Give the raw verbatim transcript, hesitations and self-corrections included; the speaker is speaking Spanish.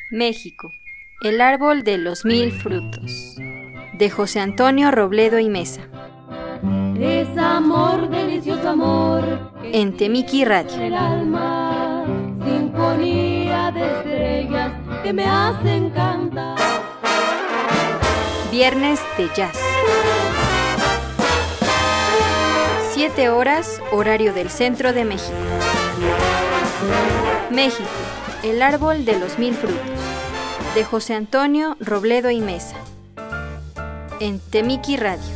México, el árbol de los mil frutos, de José Antonio Robledo y Mesa. Es amor, delicioso amor, en Temiki Radio. el alma, sinfonía de estrellas que me hacen cantar. Viernes de Jazz. Siete horas, horario del centro de México. México, el árbol de los mil frutos, de José Antonio Robledo y Mesa, en Temiki Radio.